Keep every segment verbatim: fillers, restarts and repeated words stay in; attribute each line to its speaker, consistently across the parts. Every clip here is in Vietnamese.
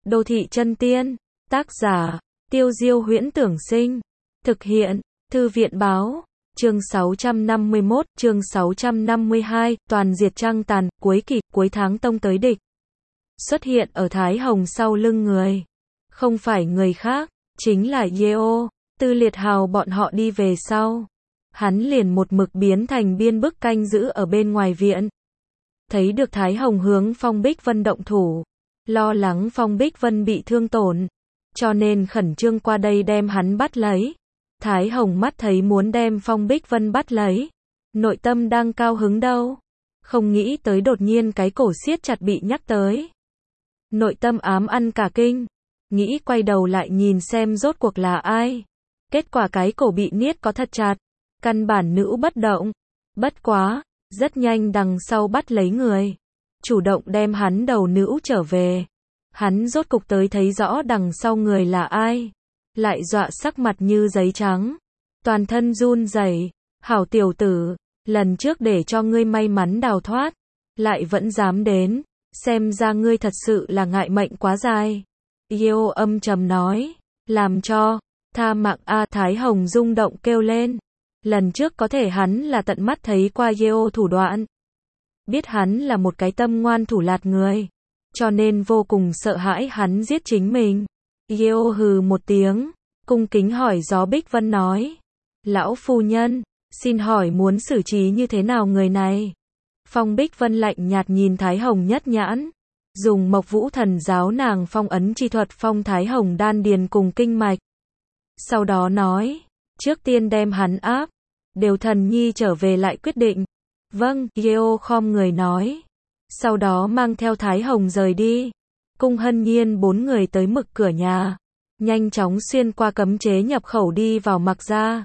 Speaker 1: Đô thị chân tiên, tác giả, Tiêu Diêu Huyễn Tưởng Sinh, thực hiện, Thư viện Báo, chương sáu trăm năm mươi mốt, chương sáu trăm năm mươi hai, toàn diệt trăng tàn, cuối kỳ, cuối tháng tông tới địch. Xuất hiện ở Thái Hồng sau lưng người. Không phải người khác, chính là Yeo, Tư Liệt Hào bọn họ đi về sau. Hắn liền một mực biến thành biên bức canh giữ ở bên ngoài viện. Thấy được Thái Hồng hướng Phong Bích Vân động thủ, lo lắng Phong Bích Vân bị thương tổn, cho nên khẩn trương qua đây đem hắn bắt lấy. Thái Hồng mắt thấy muốn đem Phong Bích Vân bắt lấy, nội tâm đang cao hứng đâu, không nghĩ tới đột nhiên cái cổ siết chặt bị nhắc tới. Nội tâm ám ăn cả kinh, nghĩ quay đầu lại nhìn xem rốt cuộc là ai. Kết quả cái cổ bị niết có thật chặt, căn bản nữ bất động. Bất quá, rất nhanh đằng sau bắt lấy người, chủ động đem hắn đầu nữ trở về. Hắn rốt cục tới thấy rõ đằng sau người là ai, lại dọa sắc mặt như giấy trắng, toàn thân run rẩy. Hảo tiểu tử, lần trước để cho ngươi may mắn đào thoát, lại vẫn dám đến, xem ra ngươi thật sự là ngại mệnh quá dài. Yeo âm trầm nói, làm cho, tha mạng a. Thái Hồng rung động kêu lên. Lần trước có thể hắn là tận mắt thấy qua Yeo thủ đoạn, biết hắn là một cái tâm ngoan thủ lạt người, cho nên vô cùng sợ hãi hắn giết chính mình. Yeo hừ một tiếng, cung kính hỏi Gió Bích Vân nói, lão phu nhân, xin hỏi muốn xử trí như thế nào người này? Phong Bích Vân lạnh nhạt nhìn Thái Hồng nhất nhãn, dùng Mộc Vũ Thần giáo nàng phong ấn chi thuật phong Thái Hồng đan điền cùng kinh mạch. Sau đó nói, trước tiên đem hắn áp, đều thần nhi trở về lại quyết định. Vâng, Yeo khom người nói. Sau đó mang theo Thái Hồng rời đi. Cung Hân Nhiên bốn người tới mực cửa nhà, nhanh chóng xuyên qua cấm chế nhập khẩu đi vào Mạc gia.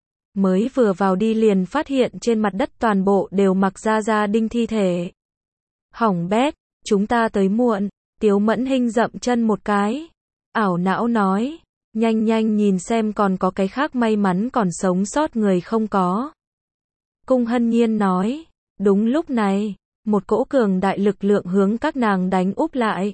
Speaker 1: Mới vừa vào đi liền phát hiện trên mặt đất toàn bộ đều Mạc gia gia đinh thi thể. Hỏng bét, chúng ta tới muộn. Tiếu Mẫn Hinh dậm chân một cái, ảo não nói, nhanh nhanh nhìn xem còn có cái khác may mắn còn sống sót người không có. Cung Hân Nhiên nói, đúng lúc này, một cỗ cường đại lực lượng hướng các nàng đánh úp lại.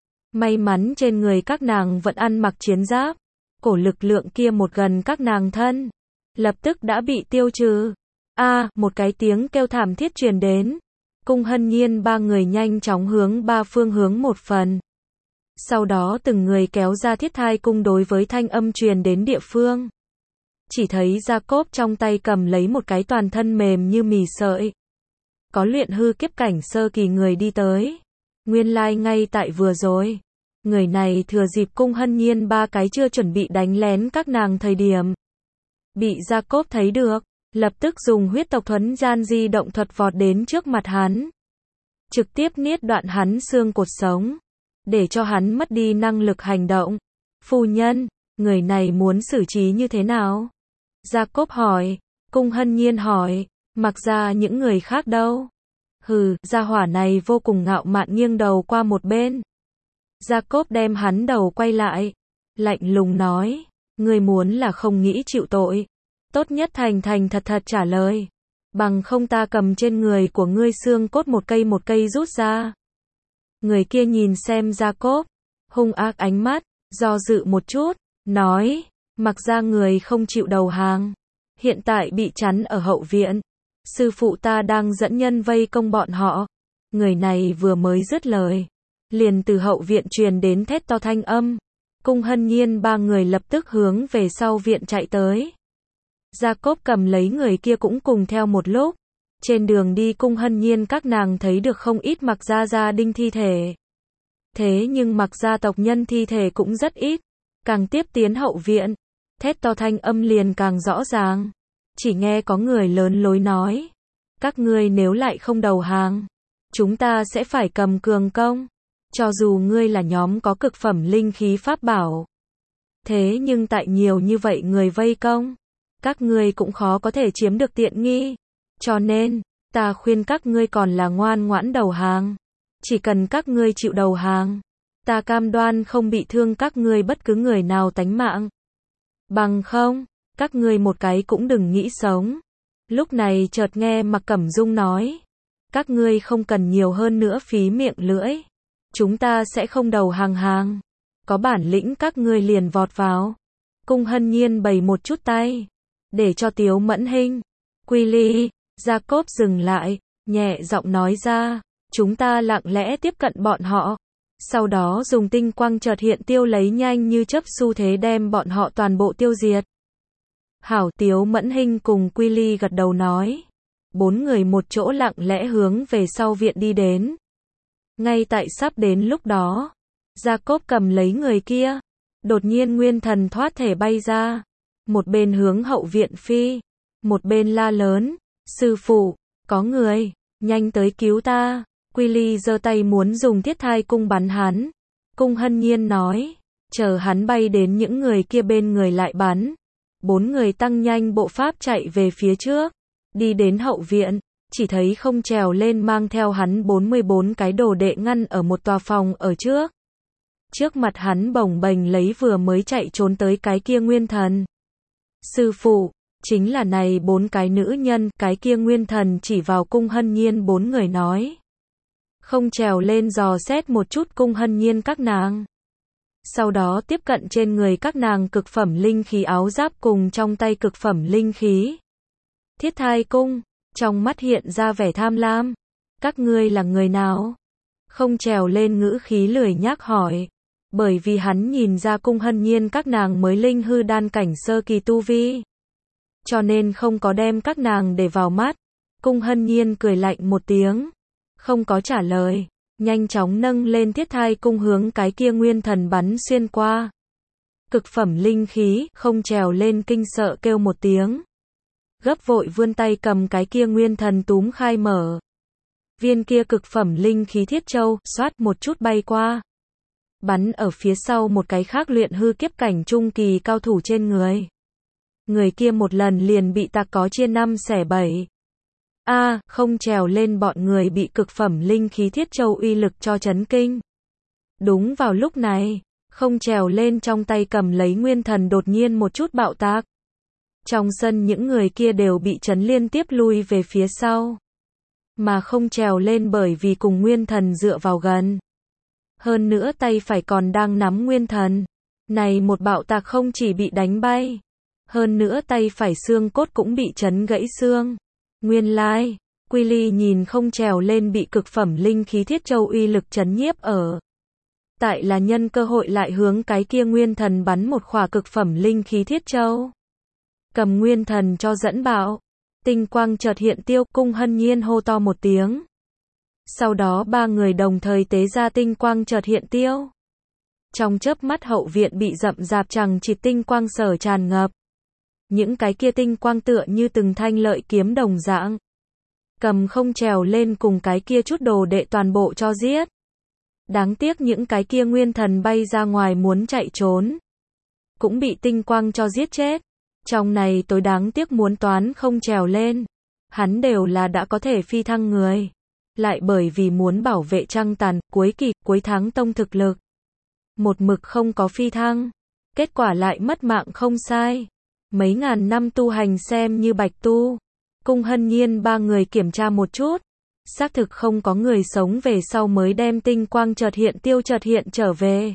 Speaker 1: May mắn trên người các nàng vẫn ăn mặc chiến giáp, cổ lực lượng kia một gần các nàng thân, lập tức đã bị tiêu trừ. A, một cái tiếng kêu thảm thiết truyền đến. Cung Hân Nhiên ba người nhanh chóng hướng ba phương hướng một phần. Sau đó từng người kéo ra thiết thai cung đối với thanh âm truyền đến địa phương. Chỉ thấy Jacob trong tay cầm lấy một cái toàn thân mềm như mì sợi. Có luyện hư kiếp cảnh sơ kỳ người đi tới. Nguyên lai like ngay tại vừa rồi. Người này thừa dịp Cung Hân Nhiên ba cái chưa chuẩn bị đánh lén các nàng thời điểm. Bị Jacob thấy được, lập tức dùng huyết tộc thuấn gian di động thuật vọt đến trước mặt hắn. Trực tiếp niết đoạn hắn xương cột sống, để cho hắn mất đi năng lực hành động. Phu nhân, người này muốn xử trí như thế nào? Jacob hỏi. Cung Hân Nhiên hỏi, mặc ra những người khác đâu? Hừ, gia hỏa này vô cùng ngạo mạn nghiêng đầu qua một bên. Jacob đem hắn đầu quay lại, lạnh lùng nói, ngươi muốn là không nghĩ chịu tội, tốt nhất thành thành thật thật trả lời, bằng không ta cầm trên người của ngươi xương cốt một cây một cây rút ra. Người kia nhìn xem Jacob, hung ác ánh mắt, do dự một chút, nói, mặc ra người không chịu đầu hàng, hiện tại bị chắn ở hậu viện, sư phụ ta đang dẫn nhân vây công bọn họ. Người này vừa mới dứt lời, liền từ hậu viện truyền đến thét to thanh âm. Cung Hân Nhiên ba người lập tức hướng về sau viện chạy tới. Jacob cầm lấy người kia cũng cùng theo một lúc. Trên đường đi Cung Hân Nhiên các nàng thấy được không ít Mạc gia gia đinh thi thể. Thế nhưng Mạc gia tộc nhân thi thể cũng rất ít. Càng tiếp tiến hậu viện, thét to thanh âm liền càng rõ ràng. Chỉ nghe có người lớn lối nói, các ngươi nếu lại không đầu hàng, chúng ta sẽ phải cầm cường công. Cho dù ngươi là nhóm có cực phẩm linh khí pháp bảo, thế nhưng tại nhiều như vậy người vây công, các ngươi cũng khó có thể chiếm được tiện nghi. Cho nên, ta khuyên các ngươi còn là ngoan ngoãn đầu hàng. Chỉ cần các ngươi chịu đầu hàng, ta cam đoan không bị thương các ngươi bất cứ người nào tánh mạng. Bằng không, các ngươi một cái cũng đừng nghĩ sống. Lúc này chợt nghe Mạc Cẩm Dung nói, các ngươi không cần nhiều hơn nữa phí miệng lưỡi. Chúng ta sẽ không đầu hàng hàng. có bản lĩnh các ngươi liền vọt vào. Cung Hân Nhiên bày một chút tay, để cho Tiếu Mẫn Hinh. Quy Ly, Jacob dừng lại, nhẹ giọng nói ra, chúng ta lặng lẽ tiếp cận bọn họ. Sau đó dùng tinh quang chợt hiện tiêu lấy nhanh như chớp xu thế đem bọn họ toàn bộ tiêu diệt. Hảo, Tiếu Mẫn Hinh cùng Quy Ly gật đầu nói. Bốn người một chỗ lặng lẽ hướng về sau viện đi đến. Ngay tại sắp đến lúc đó, Jacob cầm lấy người kia. Đột nhiên nguyên thần thoát thể bay ra. Một bên hướng hậu viện phi. Một bên la lớn. Sư phụ, có người, nhanh tới cứu ta. Quy Ly giơ tay muốn dùng thiết thai cung bắn hắn. Cung Hân Nhiên nói. Chờ hắn bay đến những người kia bên người lại bắn. Bốn người tăng nhanh bộ pháp chạy về phía trước. Đi đến hậu viện, chỉ thấy không trèo lên mang theo hắn bốn mươi bốn cái đồ đệ ngăn ở một tòa phòng ở trước. Trước mặt hắn bồng bềnh lấy vừa mới chạy trốn tới cái kia nguyên thần. Sư phụ, chính là này bốn cái nữ nhân, cái kia nguyên thần chỉ vào Cung Hân Nhiên bốn người nói. Không trèo lên dò xét một chút Cung Hân Nhiên các nàng. Sau đó tiếp cận trên người các nàng cực phẩm linh khí áo giáp cùng trong tay cực phẩm linh khí. Thiết thai cung, trong mắt hiện ra vẻ tham lam. Các ngươi là người nào? Không trèo lên ngữ khí lười nhác hỏi. Bởi vì hắn nhìn ra Cung Hân Nhiên các nàng mới linh hư đan cảnh sơ kỳ tu vi. Cho nên không có đem các nàng để vào mắt. Cung Hân Nhiên cười lạnh một tiếng. Không có trả lời. Nhanh chóng nâng lên thiết thai cung hướng cái kia nguyên thần bắn xuyên qua. Cực phẩm linh khí, không trèo lên kinh sợ kêu một tiếng. Gấp vội vươn tay cầm cái kia nguyên thần túm khai mở. Viên kia cực phẩm linh khí thiết châu, xoát một chút bay qua. Bắn ở phía sau một cái khác luyện hư kiếp cảnh trung kỳ cao thủ trên người. Người kia một lần liền bị tạc có chia năm xẻ bảy. A, à, không trèo lên bọn người bị cực phẩm linh khí thiết châu uy lực cho chấn kinh. Đúng vào lúc này, không trèo lên trong tay cầm lấy nguyên thần đột nhiên một chút bạo tạc. Trong sân những người kia đều bị chấn liên tiếp lui về phía sau. Mà không trèo lên bởi vì cùng nguyên thần dựa vào gần. Hơn nữa tay phải còn đang nắm nguyên thần. Này một bạo tạc không chỉ bị đánh bay. Hơn nữa tay phải xương cốt cũng bị chấn gãy xương. Nguyên lai, Quy Ly nhìn không trèo lên bị cực phẩm linh khí thiết châu uy lực chấn nhiếp ở. Tại là nhân cơ hội lại hướng cái kia nguyên thần bắn một khỏa cực phẩm linh khí thiết châu. Cầm nguyên thần cho dẫn bạo. Tinh quang chợt hiện tiêu, Cung Hân Nhiên hô to một tiếng. Sau đó ba người đồng thời tế ra tinh quang chợt hiện tiêu. Trong chớp mắt hậu viện bị rậm rạp chằng chịt tinh quang sở tràn ngập. Những cái kia tinh quang tựa như từng thanh lợi kiếm đồng dạng. Cầm không trèo lên cùng cái kia chút đồ đệ toàn bộ cho giết. Đáng tiếc những cái kia nguyên thần bay ra ngoài muốn chạy trốn. Cũng bị tinh quang cho giết chết. Trong này tối đáng tiếc muốn toán không trèo lên. Hắn đều là đã có thể phi thăng người. Lại bởi vì muốn bảo vệ Trăng Tàn, cuối kỳ, cuối tháng tông thực lực. Một mực không có phi thăng. Kết quả lại mất mạng không sai. Mấy ngàn năm tu hành xem như bạch tu. Cung Hân Nhiên ba người kiểm tra một chút. Xác thực không có người sống về sau mới đem tinh quang chợt hiện tiêu chợt hiện trở về.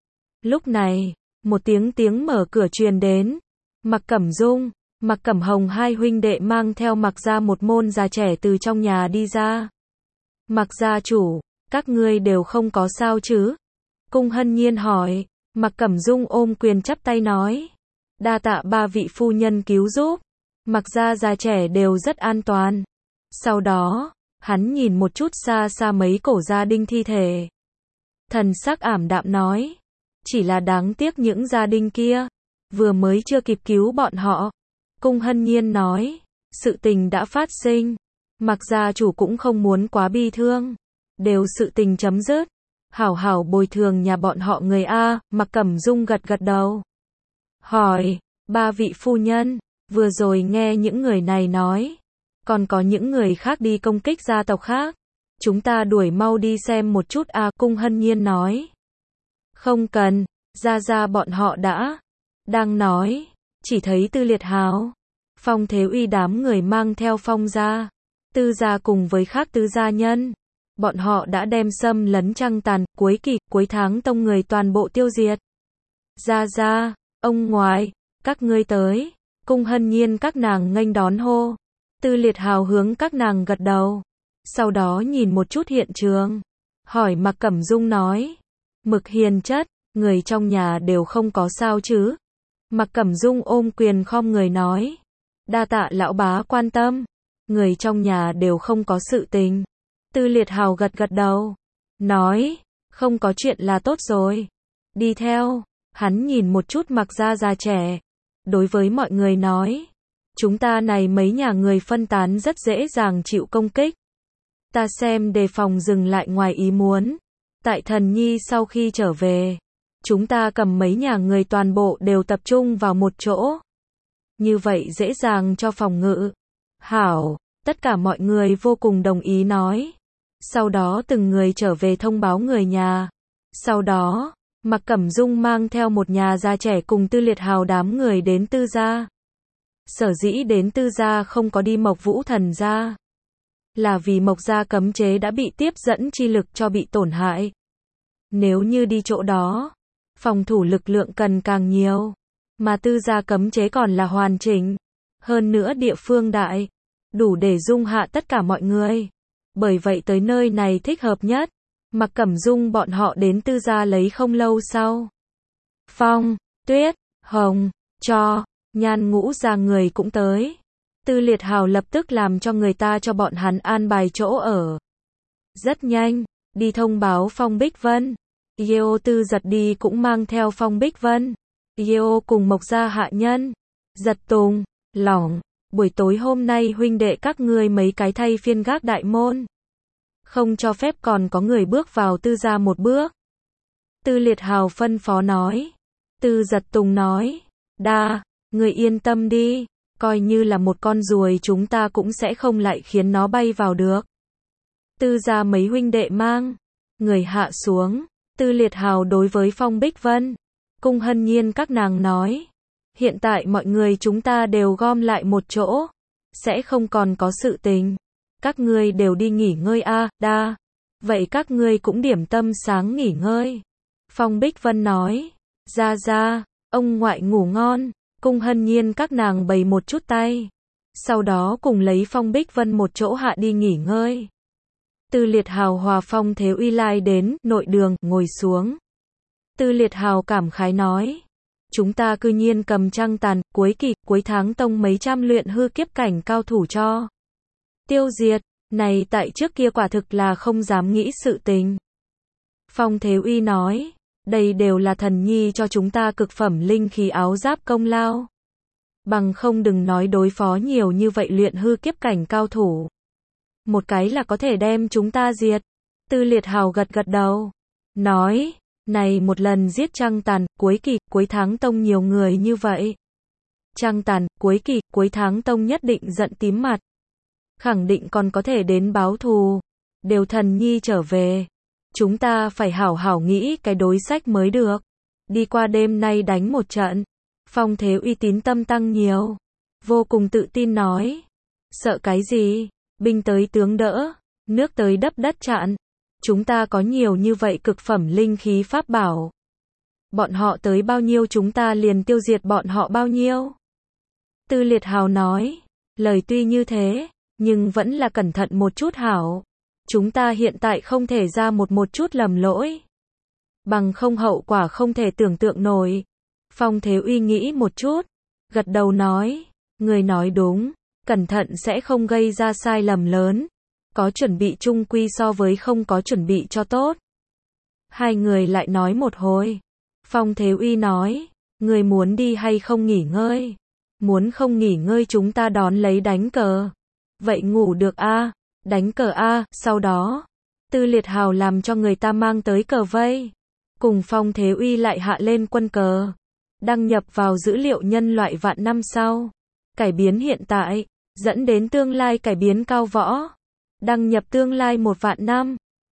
Speaker 1: Lúc này, một tiếng tiếng mở cửa truyền đến. Mặc Cẩm Dung, Mặc Cẩm Hồng hai huynh đệ mang theo Mặc gia một môn già trẻ từ trong nhà đi ra. Mặc gia chủ, các ngươi đều không có sao chứ? Cung Hân Nhiên hỏi. Mặc Cẩm Dung ôm quyền chắp tay nói. Đa tạ ba vị phu nhân cứu giúp. Mặc gia già trẻ đều rất an toàn. Sau đó, hắn nhìn một chút xa xa mấy cổ gia đình thi thể. Thần sắc ảm đạm nói. Chỉ là đáng tiếc những gia đình kia. Vừa mới chưa kịp cứu bọn họ. Cung Hân Nhiên nói. Sự tình đã phát sinh. Mặc gia chủ cũng không muốn quá bi thương. Đều sự tình chấm dứt. Hảo hảo bồi thường nhà bọn họ người A. Mặc Cẩm Dung gật gật đầu. Hỏi. Ba vị phu nhân. Vừa rồi nghe những người này nói. Còn có những người khác đi công kích gia tộc khác. Chúng ta đuổi mau đi xem một chút A. Cung Hân Nhiên nói. Không cần. Ra ra bọn họ đã. Đang nói. Chỉ thấy Tư Liệt Hào. Phong Thế Uy đám người mang theo Phong gia. Tư gia cùng với khác tư gia nhân. Bọn họ đã đem xâm lấn Trăng Tàn, cuối kỳ, cuối tháng tông người toàn bộ tiêu diệt. Ra ra, ông ngoại, các ngươi tới. Cung Hân Nhiên các nàng nghênh đón hô. Tư Liệt hào hướng các nàng gật đầu. Sau đó nhìn một chút hiện trường. Hỏi Mạc Cẩm Dung nói. Mực hiền chất, người trong nhà đều không có sao chứ. Mạc Cẩm Dung ôm quyền khom người nói. Đa tạ lão bá quan tâm. Người trong nhà đều không có sự tình. Tư Liệt hào gật gật đầu. Nói, không có chuyện là tốt rồi. Đi theo, hắn nhìn một chút Mạc gia già trẻ. Đối với mọi người nói. Chúng ta này mấy nhà người phân tán rất dễ dàng chịu công kích. Ta xem đề phòng dừng lại ngoài ý muốn. Tại Thần Nhi sau khi trở về. Chúng ta cầm mấy nhà người toàn bộ đều tập trung vào một chỗ. Như vậy dễ dàng cho phòng ngự. Hảo, tất cả mọi người vô cùng đồng ý nói. Sau đó từng người trở về thông báo người nhà. Sau đó, Mạc Cẩm Dung mang theo một nhà già trẻ cùng Tư Liệt hào đám người đến Tư gia. Sở dĩ đến Tư gia không có đi Mộc Vũ Thần gia. Là vì Mộc gia cấm chế đã bị tiếp dẫn chi lực cho bị tổn hại. Nếu như đi chỗ đó, phòng thủ lực lượng cần càng nhiều. Mà Tư gia cấm chế còn là hoàn chỉnh. Hơn nữa địa phương đại. Đủ để dung hạ tất cả mọi người. Bởi vậy tới nơi này thích hợp nhất. Mạc Cẩm Dung bọn họ đến Tư gia lấy không lâu sau. Phong, Tuyết, Hồng, Cho, Nhan Ngũ gia người cũng tới. Tư Liệt hào lập tức làm cho người ta cho bọn hắn an bài chỗ ở. Rất nhanh, đi thông báo Phong Bích Vân. Yeo Tư Giật đi cũng mang theo Phong Bích Vân. Yeo cùng Mộc gia hạ nhân. Giật Tùng, Lỏng, buổi tối hôm nay huynh đệ các ngươi mấy cái thay phiên gác đại môn. Không cho phép còn có người bước vào Tư gia một bước. Tư Liệt hào phân phó nói. Tư Giật Tùng nói. Đa, người yên tâm đi. Coi như là một con ruồi chúng ta cũng sẽ không lại khiến nó bay vào được. Tư gia mấy huynh đệ mang. Người hạ xuống. Tư Liệt hào đối với Phong Bích Vân. Cung Hân Nhiên các nàng nói. Hiện tại mọi người chúng ta đều gom lại một chỗ. Sẽ không còn có sự tình. Các ngươi đều đi nghỉ ngơi a, à, đa. Vậy các ngươi cũng điểm tâm sáng nghỉ ngơi. Phong Bích Vân nói. Ra ra, ông ngoại ngủ ngon. Cung Hân Nhiên các nàng bày một chút tay. Sau đó cùng lấy Phong Bích Vân một chỗ hạ đi nghỉ ngơi. Tư Liệt hào hòa Phong Thế Uy lai đến nội đường, ngồi xuống. Tư Liệt hào cảm khái nói. Chúng ta cư nhiên cầm Trăng Tàn, cuối kỳ, cuối tháng tông mấy trăm luyện hư kiếp cảnh cao thủ cho. Tiêu diệt, này tại trước kia quả thực là không dám nghĩ sự tình. Phong Thế Uy nói. Đây đều là Thần Nhi cho chúng ta cực phẩm linh khí áo giáp công lao. Bằng không đừng nói đối phó nhiều như vậy luyện hư kiếp cảnh cao thủ. Một cái là có thể đem chúng ta diệt. Tư Liệt hào gật gật đầu. Nói, này một lần giết Trăng Tàn, cuối kỳ, cuối tháng tông nhiều người như vậy. Trăng Tàn, cuối kỳ, cuối tháng tông nhất định giận tím mặt. Khẳng định còn có thể đến báo thù. Đều Thần Nhi trở về. Chúng ta phải hảo hảo nghĩ cái đối sách mới được. Đi qua đêm nay đánh một trận. Phong Thế Uy tín tâm tăng nhiều. Vô cùng tự tin nói. Sợ cái gì? Binh tới tướng đỡ. Nước tới đắp đất chặn. Chúng ta có nhiều như vậy cực phẩm linh khí pháp bảo. Bọn họ tới bao nhiêu chúng ta liền tiêu diệt bọn họ bao nhiêu. Tư Liệt hào nói. Lời tuy như thế, nhưng vẫn là cẩn thận một chút hảo. Chúng ta hiện tại không thể ra một một chút lầm lỗi. Bằng không hậu quả không thể tưởng tượng nổi. Phong Thế Uy nghĩ một chút. Gật đầu nói. Người nói đúng. Cẩn thận sẽ không gây ra sai lầm lớn. Có chuẩn bị chung quy so với không có chuẩn bị cho tốt. Hai người lại nói một hồi. Phong Thế Uy nói. Người muốn đi hay không nghỉ ngơi? Muốn không nghỉ ngơi chúng ta đón lấy đánh cờ. Vậy ngủ được a à? Đánh cờ a à, sau đó. Tư Liệt hào làm cho người ta mang tới cờ vây. Cùng Phong Thế Uy lại hạ lên quân cờ. Đăng nhập vào dữ liệu nhân loại vạn năm sau. Cải biến hiện tại. Dẫn đến tương lai cải biến cao võ. Đăng nhập tương lai một vạn năm.